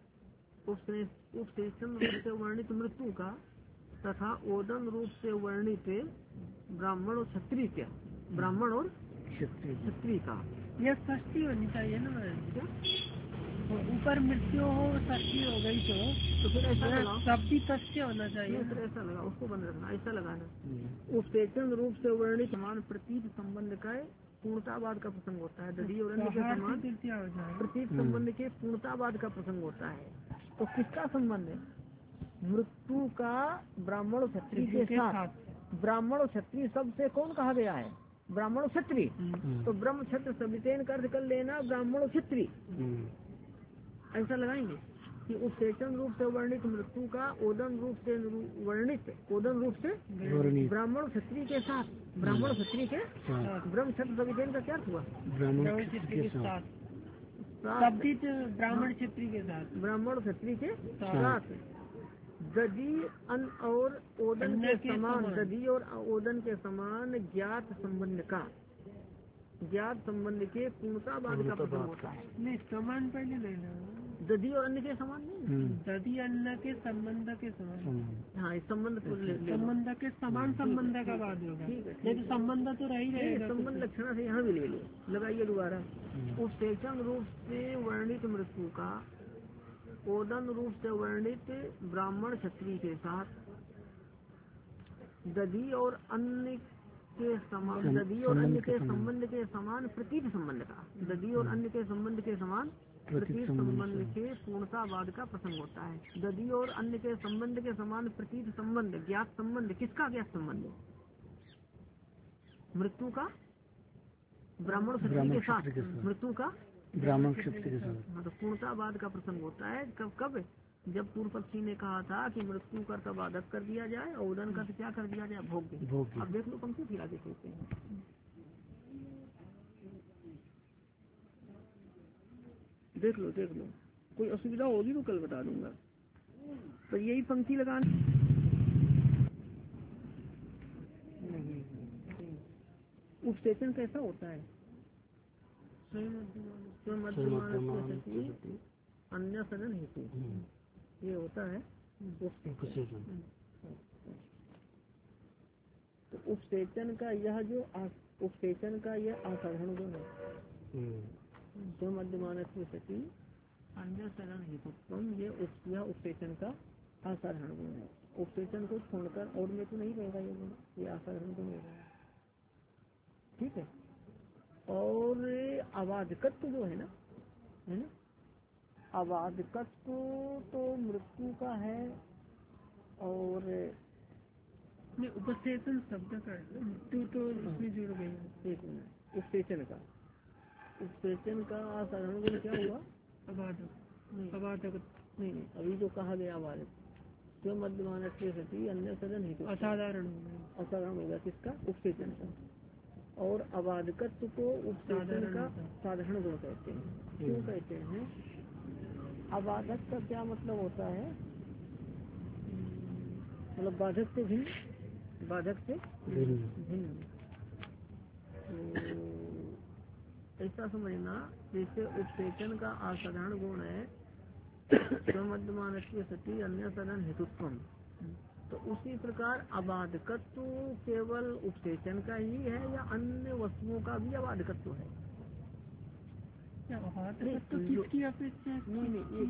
उपसेचन रूप से वर्णित मृत्यु का तथा ओदन रूप से वर्णित ब्राह्मण और क्षत्रिय क्या ब्राह्मण और क्षत्रिय का यह षष्ठी होनी चाहिए ना। क्या ऊपर मृत्यु हो षष्ठी हो गई तो तो फिर ऐसा शब्दी तस्य होना चाहिए, फिर ऐसा लगा उसको बंद रखना, ऐसा लगाना। उपसेचन रूप से वर्णित समान प्रतीत संबंध का पूर्णतावाद का प्रसंग होता है। दधी और अन्य के समान प्रतीत संबंध के पूर्णतावाद का प्रसंग होता है। तो किसका संबंध है? मृत्यु का ब्राह्मण क्षत्रिय के साथ। ब्राह्मण और क्षत्रिय सबसे कौन कहा गया है? ब्राह्मण क्षत्रिय। तो ब्रह्म क्षत्र सवितेन का अर्थ कर लेना ब्राह्मण क्षत्रिय, ऐसा लगाएंगे कि उपसेचन रूप से वर्णित मृत्यु का ओदन रूप से वर्णित ओदन रूप से ब्राह्मण क्षत्रिय के साथ। ब्राह्मण क्षत्रिय के ब्रह्म क्षत्र सवितेन का क्या हुआ? ब्राह्मण क्षत्रिय के साथ, ब्राह्मण क्षत्रिय के साथ, ब्राह्मण क्षत्रिय के साथ। दधी अन और ओदन के समान, दधी और ओदन के समान ज्ञात संबंध का, ज्ञात संबंध के पूर्णतावाद का प्रसंग होता है। नहीं समान पहले लेना, दधी और अन्य के समान नहीं, दधी अन्य के संबंध के समान। हाँ इस संबंध संबंध के समान संबंध का बात होगा, नहीं तो संबंध तो रही रहेगा। संबंध लक्षण से यहाँ भी ले लो, लगाइए दोबारा। उपसेचन रूप से वर्णित मृत्यु का ओदन रूप से वर्णित ब्राह्मण क्षत्रिय के साथ दधी और अन्य के समान, दधी और अन्य के संबंध के समान प्रतीत संबंध का, दधी और अन्य के संबंध के समान प्रतीत संबंध के पूर्णतावाद का प्रसंग होता है। दधी और अन्य के संबंध के समान प्रतीत संबंध ज्ञात संबंध, किसका ज्ञात संबंध? मृत्यु का ब्राह्मण क्षत्रिय के साथ, मृत्यु का ब्राह्मण क्षत्रिय के साथ। हाँ तो पूर्णतावाद का प्रसंग होता है कब कब? जब पूर्व पक्षी ने कहा था कि मृत्यु कर का बाधक कर दिया जाए और उदन का क्या कर दिया जाए? भोग्य। अब देख लो पंक्ति फिर आगे कहते हैं। देख लो देख लो, कोई असुविधा होगी तो कल बता दूंगा। पर यही पंक्ति लगाना उपसेचन कैसा होता है? अन्य सदन हेतु ये होता है उपसेचन। तो उपसेचन का यह जो उपसेचन का यह असाधारण गुण है, जो मध्यमान सती अन्य सदन हेतु, ये उपसेचन का असाधारण गुण है। उपसेचन को छोड़कर और में तो नहीं रहेगा ये गुण, ये असाधारण गुण होगा। ठीक है। और अबाधकत्व जो है ना, है ना, अबाधकत्व तो मृत्यु का है। और उपसेचन शब्द का मृत्यु तो इसमें जुड़ गई। एक मिनट, उपसेचन का उपसेचन का असाधारण गुण क्या हुआ? अबाधक। अबाधक नहीं नहीं, अभी जो कहा गया अबाधक, जो मध्यमान सती अन्य सदन हेतु असाधारण असाधारण होगा किसका? उपसेचन का। और अबाधकत्व को उपसेचन का साधारण गुण कहते हैं। क्यों कहते हैं? अबाधक का क्या मतलब होता है? मतलब बाधक से भिन्न, बाधक से भिन्न। तो ऐसा समझना, जैसे उपसेचन का असाधारण गुण है मध्यमान सती अन्य सदन हेतुत्व, तो उसी प्रकार अबाधकत्व केवल उपसेचन का ही है या अन्य वस्तुओं का भी अबाधकत्व है? तो किसकी अपेक्षा? नहीं नहीं,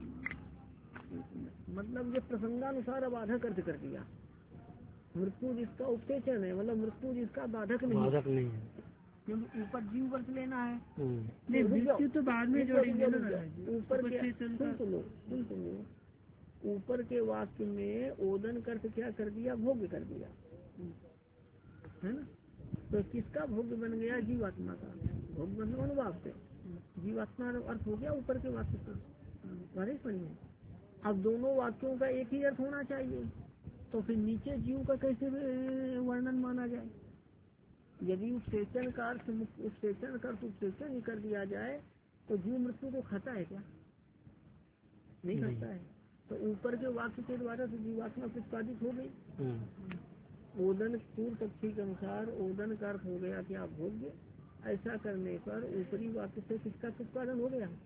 एक मतलब ये प्रसंगानुसार अबाधक अर्थ कर दिया। मृत्यु जिसका उपसेचन है, मतलब मृत्यु जिसका बाधक नहीं, बाधक नहीं है, क्योंकि ऊपर जीव वर्ष लेना है। नहीं, मृत्यु तो बाद में जोड़ेंगे ना। ऊपर के सुन सुनो सुन सुनो ऊपर के वाक्य में ओदन कर्त क्या कर दिया? भोग्य कर दिया, है ना। तो किसका भोग्य बन गया? जीवात्मा का। भोग्य मतलब अनुभाव से जीवात्मा अर्थ हो गया ऊपर के वाक्य का। बारिश पड़ी है। अब दोनों वाक्यों का एक ही अर्थ होना चाहिए, तो फिर नीचे जीव का कैसे वर्णन माना जाए? यदि उपसेचन का अर्थ उपसेचन का अर्थ उपसेचन ही कर दिया जाए तो जीव मृत्यु को खाता है क्या? नहीं खाता है। तो ऊपर के वाक्य के द्वारा तो जीवात्मा प्रतिपादित हो गई। ओदन पूर्व पक्षी के अनुसार ओदन का अर्थ हो गया क्या? भोग्य। ऐसा करने पर ऊपरी वाक्य से किसका प्रतिपादन हो गया?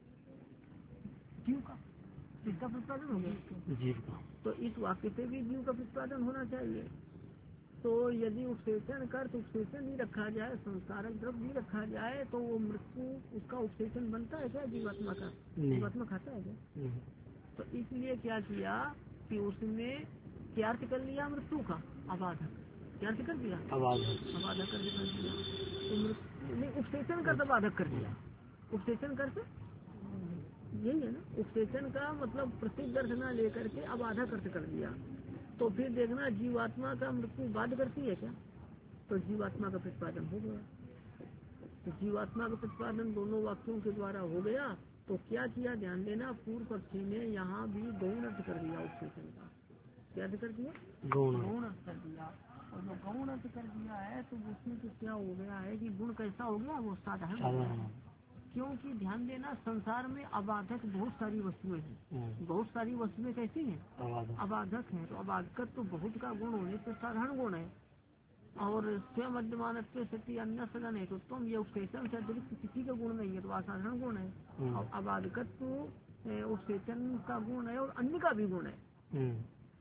जीव का। किसका प्रतिपादन हो गया? जीव का। तो इस वाक्य से भी जीव का प्रतिपादन होना चाहिए। तो यदि उपसेचन कर तो उपसेचन नहीं रखा जाए, संस्कारक द्रव्य नहीं रखा जाए, तो वो मृत्यु उसका उपसेचन बनता है क्या जीवात्मा का? जीवात्मा खाता है क्या? तो इसलिए क्या किया कि उसने क्या अर्थ कर लिया मृत्यु का? अबाधक। क्या अर्थ कर दिया? अबाधक। अबाधक कर दिया। तो मृत्यु नहीं, उपसेचन कर अबाधक कर दिया। उपसेचन कर से यही है ना, उपसेचन का मतलब प्रसिद्ध अर्थ न लेकर के अबाधक अर्थ कर दिया। तो फिर देखना जीवात्मा का मृत्यु बाध करती है क्या? तो जीवात्मा का प्रतिपादन हो गया। तो जीवात्मा का प्रतिपादन दोनों वाक्यों के द्वारा हो गया। तो क्या किया? ध्यान देना, पूर्व पक्षी ने यहाँ भी गौण अर्थ कर दिया उपसेचन का। क्या अर्थ कर दिया? गौण गौण अर्थ कर दिया। और जो गौण अर्थ कर दिया है तो उसमें तो क्या हो गया है कि गुण कैसा हो गया? वो साधारण। क्योंकि ध्यान देना, संसार में अबाधक बहुत सारी वस्तुएं हैं। बहुत सारी वस्तुएं कैसी हैं? अबाधक हैं। तो अबाधक तो बहुत का गुण होने से साधारण गुण है। और स्वयं मध्यमान सती अन्य सदन है तो तुम ये उपसेचन से अतिरिक्त किसी का गुण नहीं है, तो असाधारण गुण है। और अबाधकत तो उपसेचन का गुण है और अन्य का भी गुण है।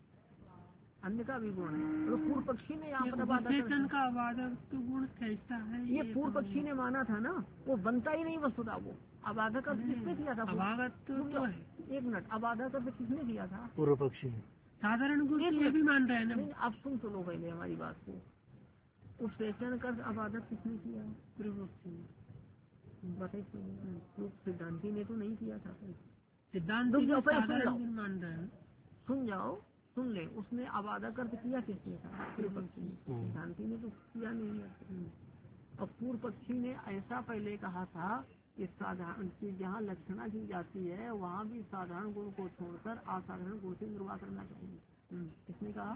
अन्य का भी गुण है। तो पूर्व पक्षी ने यहाँ पर उपसेचन का अबाधक तो गुण कैसा है? ये पूर्व पक्षी ने माना था ना, वो बनता ही नहीं वस्तुता। वो अबाधक अर्थ किसने किया था? अबाधक तो है। एक मिनट, अबाधक अर्थ किसने किया था? पूर्व पक्षी ने। साधारण गुण ये भी मान रहे हैं ना। आप सुन सुनो पहले हमारी बात को। उपसेचन कर अबाधक किसने किया? पूर्व पक्षी ने। बताइए, सिद्धांति ने तो नहीं किया था। सिद्धांति मान रहे हैं। सुन जाओ, सुन ले। उसने अबाधक अर्थ किया किसने था? पूर्व पक्षी ने। सिद्धांति ने तो किया नहीं है। और पूर्व पक्षी ने ऐसा पहले कहा था कि साधारण की जहाँ लक्षणा की जाती है वहाँ भी साधारण गुण को छोड़कर असाधारण गुण से निर्वाह करना चाहिए। किसने कहा?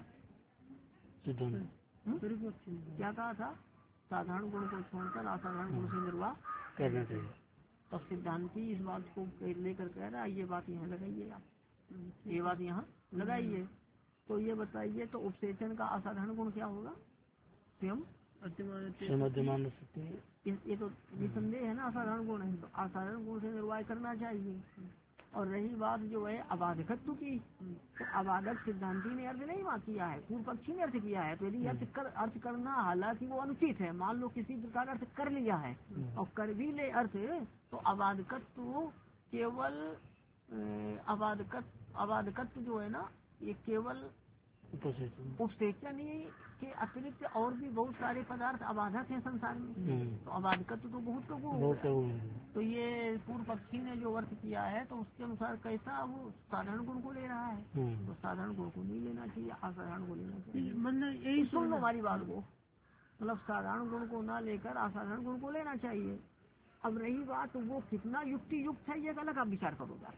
क्या कहा था? साधारण गुण को छोड़कर असाधारण गुण से निर्वाह करना चाहिए। तो सिद्धांति इस बात को लेकर कह रहा है, ये बात यहाँ लगाइए आप, ये बात यहाँ लगाइए। तो ये बताइए, तो उपसेचन का असाधारण गुण क्या होगा? स्वयं मध्यमान। ये तो निसंदेह है ना, असाधारण गुण है। तो असाधारण गुण से निर्वाह करना चाहिए। और रही बात जो है अबाधकत्व की, तो अबाधक सिद्धांति ने अर्थ नहीं वहाँ किया है, पूर्व पक्षी ने अर्थ किया है। तो यदि अर्थ कर अर्थ करना हालांकि वो अनुचित है, मान लो किसी प्रकार अर्थ कर लिया है और कर भी ले अर्थ, तो अबाधकत्व केवल अबाधकत्व अबाधकत्व जो है ना, ये केवल उपसेचन ही के अतिरिक्त और भी बहुत सारे पदार्थ अबाधक हैं संसार में। तो अबाधकत्व तो बहुत का गुण। तो ये पूर्व पक्षी ने जो अर्थ किया है तो उसके अनुसार कैसा वो साधारण गुण को ले रहा है। तो साधारण गुण को नहीं लेना चाहिए, असाधारण को लेना चाहिए। मतलब यही सुन लो हमारी बात को, मतलब साधारण गुण को ना लेकर असाधारण गुण को लेना चाहिए। अब रही बात वो कितना युक्ति युक्त है, ये अलग आप विचार करोगे।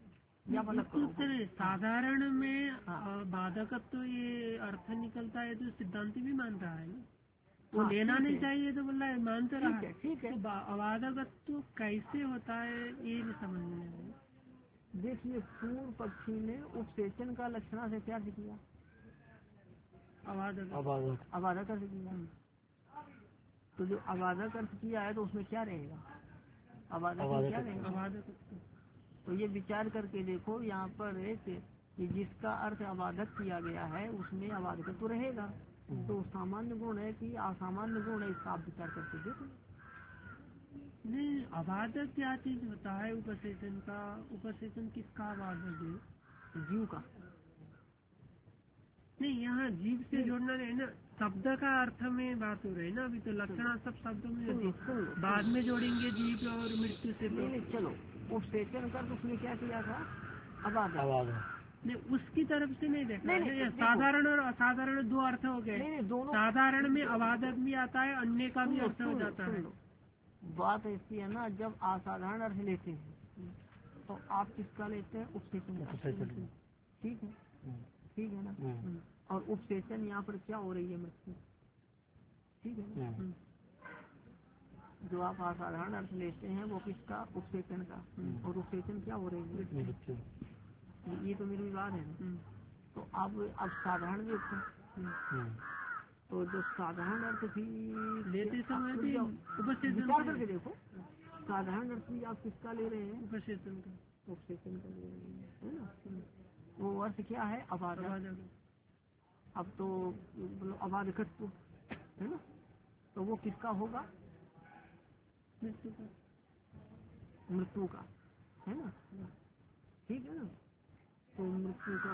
साधारण में बाधकत्व तो ये अर्थ निकलता है, तो सिद्धांति भी मान रहा है ना, वो लेना नहीं चाहिए तो बोला है मानते रहा है। ठीक है, अबाधकत्व तो कैसे होता है ये भी समझ में नहीं। देखिए, पूर्व पक्षी ने उपसेचन का लक्षणा से क्या किया? अबाधक अबाधक अर्थ किया। तो जो अबाधक अर्थ किया है तो उसमें क्या रहेगा? अबाधक क्या रहेगा? अबाधक। तो ये विचार करके देखो, यहाँ पर कि जिसका अर्थ अबाधक किया गया है उसमें अबाधक तो रहेगा। तो सामान्य गुण है कि असामान्य गुण है, इसका आप विचार करके देखो। नहीं, अबाधक क्या चीज होता है? उपसेचन का उपसेचन किसका अबाधक है? जीव का। नहीं, यहाँ जीव से जोड़ना नहीं ना, शब्द का अर्थ में बात हो रही है ना। अभी तो लक्षणा सब शब्दों में, बाद में जोड़ेंगे जीव और मृत्यु से। नहीं, चलो उपसेचन कर तो उसने क्या किया था? अबाधक। नहीं, उसकी तरफ से नहीं देखना है। साधारण और असाधारण दो अर्थ हो गए। साधारण में अबाधक भी आता है, अन्य का भी अर्थ हो जाता है। बात ऐसी है ना, जब असाधारण अर्थ लेते हैं तो आप किसका लेते हैं? उपसेचन। ठीक है, ठीक है ना। और उपसेचन यहाँ पर क्या हो रही है, मृत्यु, ठीक है ना। जो आप असाधारण अर्थ लेते हैं वो किसका, उपसेचन का, और उपसेचन क्या हो रही है, मृत्यु। ये तो मेरी बात है ना। तो अब अब साधारण जो तो जो साधारण अर्थ भी लेते समय विचार करके देखो, साधारण अर्थ भी आप किसका ले रहे हैं, उपसेचन का, उपसेचन का ले रहे हैं, है ना। वो अर्थ क्या है, अबाधक। अब तो मतलब अबाधकत्व है ना, तो वो किसका होगा, मृत्यु का, मृत्यु का, है ना, ठीक है ना। तो मृत्यु का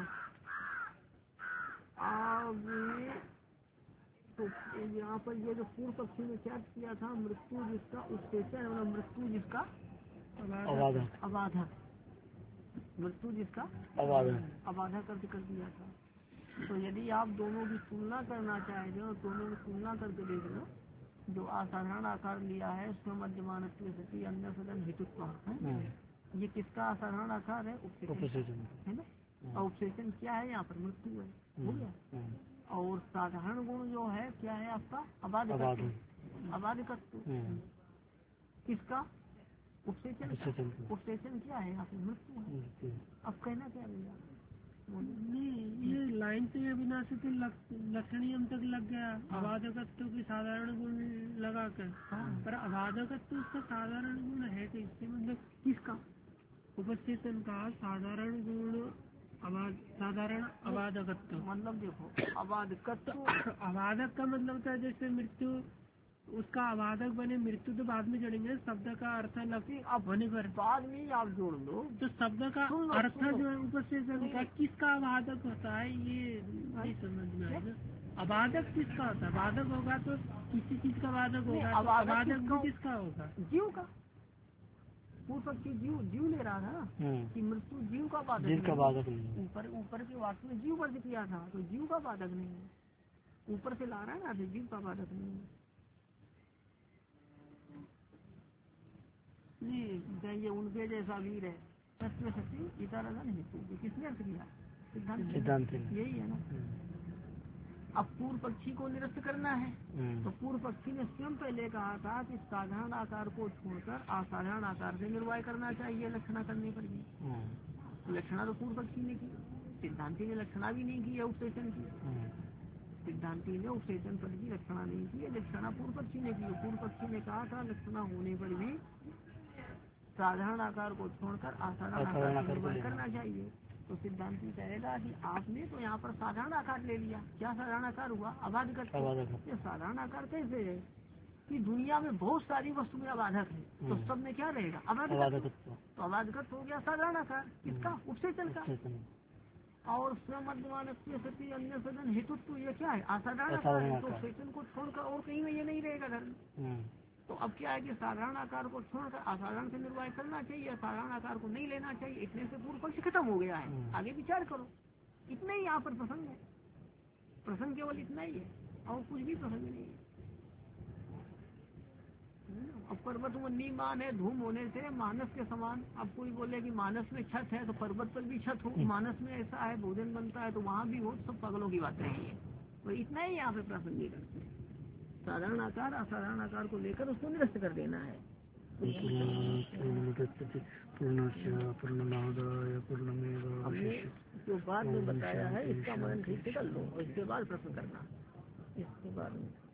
अब तो यहाँ पर ये जो पूर्व पक्षी ने क्या किया था, मृत्यु जिसका उपसेचन, मतलब मृत्यु जिसका अबाधक, अबाधक, मृत्यु जिसका अबाधक, अबाधक अर्थ कर दिया था। तो यदि आप दोनों की तुलना करना चाहेंगे और दोनों की तुलना करके देख लो, जो असाधारण आकार लिया है उसमें मध्यमान सती अन्य सदन हेतुत्व है, ये किसका असाधारण आकार है, उपसेचन है ना। और उपसेचन क्या है, यहाँ पर मृत्यु है, हो गया। और साधारण गुण जो है क्या है आपका, अबाधकत्व, अबाधकत्व किसका, उपसेचन, उपसेचन क्या है यहाँ पे, मृत्यु है। अब कहना क्या भैया, नहीं ये लाइन से बिना से तो लक्षणीय तक लग गया, अबाधकत्व की साधारण गुण लगा कर, पर अबाधकत्व उसका साधारण गुण है तो इससे मतलब किसका, उपसेचन का साधारण गुण, साधारण अबाधकत्व, मतलब देखो अबाधकत्व, अबाधक का मतलब क्या है, जैसे मृत्यु उसका अबाधक बने, मृत्यु तो बाद में जोड़ेंगे, शब्द का अर्थ लगती अब होने पर बाद में आप जोड़ लो, तो शब्द का अर्थ जो है उपसेचन का किसका अबाधक होता है, ये नहीं समझ में आएगा। अबाधक किसका होता है, अबाधक होगा तो किसी चीज का अबाधक होगा, अबाधक भी किसका होगा, जीव का। पूर्व पक्षी जीव जीव ले रहा था ना कि मृत्यु जीव का बाधक, जीव का बाधक नहीं, ऊपर ऊपर के वाक्य में जीव वर्ग किया था, तो जीव का बाधक नहीं है, ऊपर से ला रहा है ना, तो जीव का बाधक नहीं है। ये उनके जैसा वीर है, सत्य सत्य इतारधन हेतु, किसने अर्थ किया, सिद्धांत, यही है ना। अब पूर्व पक्षी को निरस्त करना है, तो पूर्व पक्षी ने स्वयं पहले कहा था कि साधारण आकार को छोड़कर असाधारण आकार से निर्वाह करना चाहिए लक्षणा करने पर भी। लक्षणा तो पूर्व पक्षी ने की, सिद्धांति ने लक्षणा भी नहीं की है, उपसेचन की, सिद्धांति ने उपसेचन पर भी लक्षणा नहीं की है, लक्षणा पूर्व पक्षी ने की। पूर्व पक्षी ने कहा था लक्षणा होने पर भी साधारण आकार को छोड़कर असाधारण आकार से निर्वाह करना चाहिए। तो सिद्धांति कहेगा कि आपने तो यहाँ पर साधारण आकार ले लिया, क्या साधारण आकार हुआ, अबाधक। ये साधारण आकार कैसे है कि दुनिया में बहुत सारी वस्तु में अबाधक है, तो सब में क्या रहेगा, अबाधक। तो अबाधक हो गया साधारण आकार किसका, उपसेचन का। और स्वमध्यमान सती अन्य सदन हेतुत्व ये क्या है, असाधारण आकार, तो उपसेचन को छोड़कर और कहीं में ये नहीं रहेगा धर्म। तो अब क्या है कि साधारण आकार को छोड़कर असाधारण से निर्वाह करना चाहिए, साधारण आकार को नहीं लेना चाहिए, इतने से पूर्व पक्ष खत्म हो गया है। आगे विचार करो, इतना ही यहाँ पर प्रसंग है, प्रसंग केवल इतना ही है और कुछ भी प्रसंग नहीं है। अब पर्वत में नीमान है, धूम होने से मानस के समान। अब कोई बोले कि मानस में छत है तो पर्वत पर भी छत हो, मानस में ऐसा है भोजन बनता है तो वहाँ भी हो, सब पागलों की बात नहीं है। तो इतना ही यहाँ पे प्रासंगिक है, साधारण आकार असाधारण आकार को लेकर उसको निरस्त कर देना है। हमने जो बाद में बताया है इसका मनन ठीक से कर लो और इसके बाद प्रश्न करना, इसके बाद में